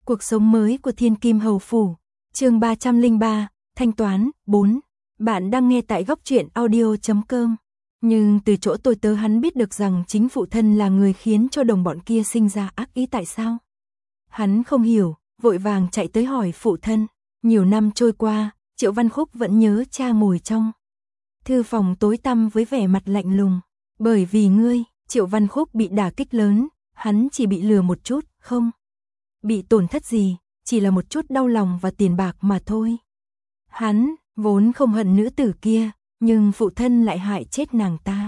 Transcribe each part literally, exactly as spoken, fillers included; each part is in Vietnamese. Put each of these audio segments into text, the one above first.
Cuộc sống mới của Thiên Kim Hầu Phủ, chương ba trăm lẻ ba, thanh toán, bốn. Bạn đang nghe tại góc truyện audio chấm com. Nhưng từ chỗ tôi tớ hắn biết được rằng chính phụ thân là người khiến cho đồng bọn kia sinh ra ác ý tại sao. Hắn không hiểu, vội vàng chạy tới hỏi phụ thân. Nhiều năm trôi qua, Triệu Văn Khúc vẫn nhớ cha ngồi trong thư phòng tối tăm với vẻ mặt lạnh lùng. Bởi vì ngươi, Triệu Văn Khúc bị đả kích lớn, hắn chỉ bị lừa một chút, không bị tổn thất gì, chỉ là một chút đau lòng và tiền bạc mà thôi. Hắn vốn không hận nữ tử kia, nhưng phụ thân lại hại chết nàng ta.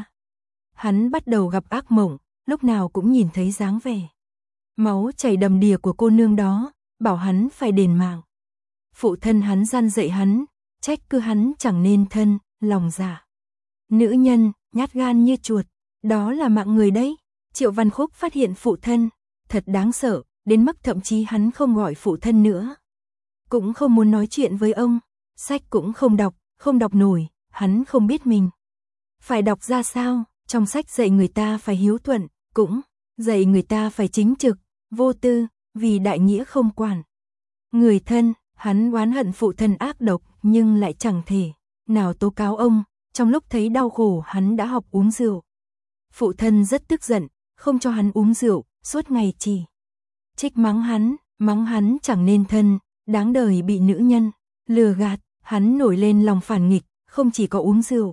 Hắn bắt đầu gặp ác mộng, lúc nào cũng nhìn thấy dáng vẻ máu chảy đầm đìa của cô nương đó, bảo hắn phải đền mạng. Phụ thân hắn gian dạy hắn, trách cứ hắn chẳng nên thân, lòng dạ. Nữ nhân, nhát gan như chuột, đó là mạng người đấy. Triệu Văn Khúc phát hiện phụ thân, thật đáng sợ, đến mức thậm chí hắn không gọi phụ thân nữa. Cũng không muốn nói chuyện với ông, sách cũng không đọc, không đọc nổi, hắn không biết mình phải đọc ra sao. Trong sách dạy người ta phải hiếu thuận, cũng dạy người ta phải chính trực, vô tư, vì đại nghĩa không quản người thân. Hắn oán hận phụ thân ác độc nhưng lại chẳng thể nào tố cáo ông. Trong lúc thấy đau khổ hắn đã học uống rượu. Phụ thân rất tức giận, không cho hắn uống rượu, suốt ngày chỉ trích mắng hắn, mắng hắn chẳng nên thân, đáng đời bị nữ nhân lừa gạt. Hắn nổi lên lòng phản nghịch, không chỉ có uống rượu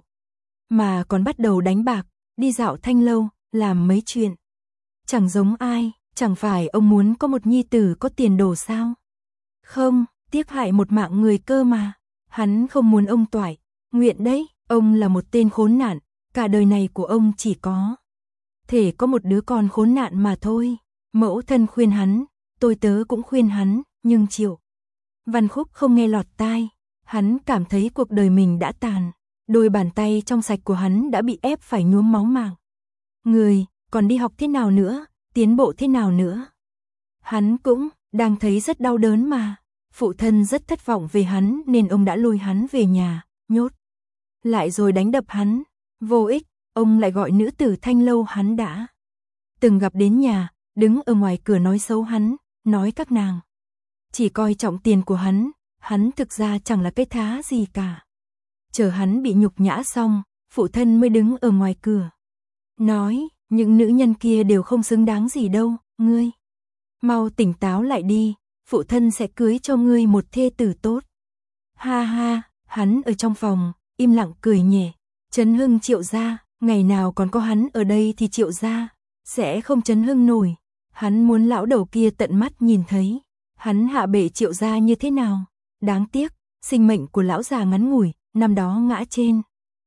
mà còn bắt đầu đánh bạc, đi dạo thanh lâu, làm mấy chuyện chẳng giống ai. Chẳng phải ông muốn có một nhi tử có tiền đồ sao? Không, tiếc hại một mạng người cơ mà. Hắn không muốn ông toại nguyện đấy. Ông là một tên khốn nạn, cả đời này của ông chỉ có thể có một đứa con khốn nạn mà thôi. Mẫu thân khuyên hắn, tôi tớ cũng khuyên hắn, nhưng Triệu Văn Khúc không nghe lọt tai. Hắn cảm thấy cuộc đời mình đã tàn, đôi bàn tay trong sạch của hắn đã bị ép phải nhuốm máu mạng người, còn đi học thế nào nữa, tiến bộ thế nào nữa. Hắn cũng đang thấy rất đau đớn mà. Phụ thân rất thất vọng về hắn nên ông đã lôi hắn về nhà, nhốt lại rồi đánh đập hắn. Vô ích, ông lại gọi nữ tử thanh lâu hắn đã từng gặp đến nhà, đứng ở ngoài cửa nói xấu hắn, nói các nàng chỉ coi trọng tiền của hắn, hắn thực ra chẳng là cái thá gì cả. Chờ hắn bị nhục nhã xong, phụ thân mới đứng ở ngoài cửa nói, những nữ nhân kia đều không xứng đáng gì đâu, ngươi mau tỉnh táo lại đi, phụ thân sẽ cưới cho ngươi một thê tử tốt. Ha ha, hắn ở trong phòng im lặng cười nhẹ. Chấn hưng Triệu gia, ngày nào còn có hắn ở đây thì Triệu gia sẽ không chấn hưng nổi. Hắn muốn lão đầu kia tận mắt nhìn thấy hắn hạ bệ Triệu gia như thế nào. Đáng tiếc, sinh mệnh của lão già ngắn ngủi, năm đó ngã trên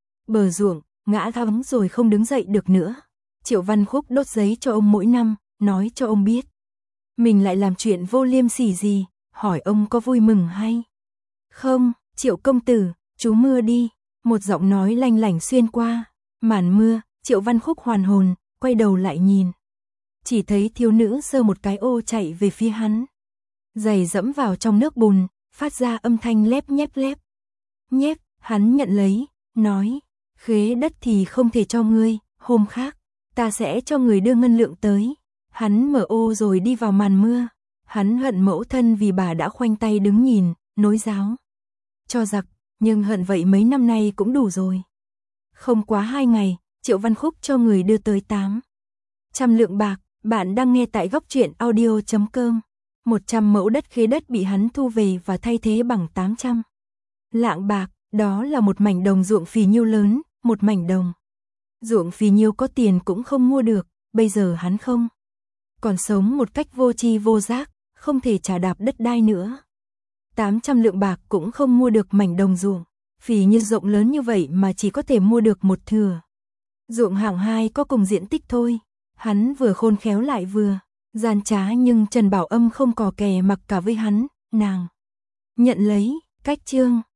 bờ ruộng, ngã thắng rồi không đứng dậy được nữa. Triệu Văn Khúc đốt giấy cho ông mỗi năm, nói cho ông biết mình lại làm chuyện vô liêm sỉ gì, hỏi ông có vui mừng hay không. Triệu công tử, trú mưa đi. Một giọng nói lanh lảnh xuyên qua màn mưa. Triệu Văn Khúc hoàn hồn, quay đầu lại nhìn, chỉ thấy thiếu nữ giơ một cái ô chạy về phía hắn, giày dẫm vào trong nước bùn, phát ra âm thanh lép nhép lép nhép. Hắn nhận lấy, nói, khế đất thì không thể cho ngươi, hôm khác ta sẽ cho người đưa ngân lượng tới. Hắn mở ô rồi đi vào màn mưa. Hắn hận mẫu thân vì bà đã khoanh tay đứng nhìn, nối giáo cho giặc, nhưng hận vậy mấy năm nay cũng đủ rồi. Không quá hai ngày, Triệu Văn Khúc cho người đưa tới tám trăm lượng bạc. Bạn đang nghe tại góc truyện audio chấm com. một trăm mẫu đất khế đất bị hắn thu về và thay thế bằng tám trăm lạng bạc. Đó là một mảnh đồng ruộng phì nhiêu lớn, một mảnh đồng ruộng phì nhiêu có tiền cũng không mua được. Bây giờ hắn không còn sống một cách vô tri vô giác, không thể trả đạp đất đai nữa. tám trăm lượng bạc cũng không mua được mảnh đồng ruộng phì nhiêu rộng lớn như vậy, mà chỉ có thể mua được một thửa ruộng hạng hai có cùng diện tích thôi. Hắn vừa khôn khéo lại vừa gian trá, nhưng Trần Bảo Âm không cò kè mặc cả với hắn. Nàng nhận lấy, cách chương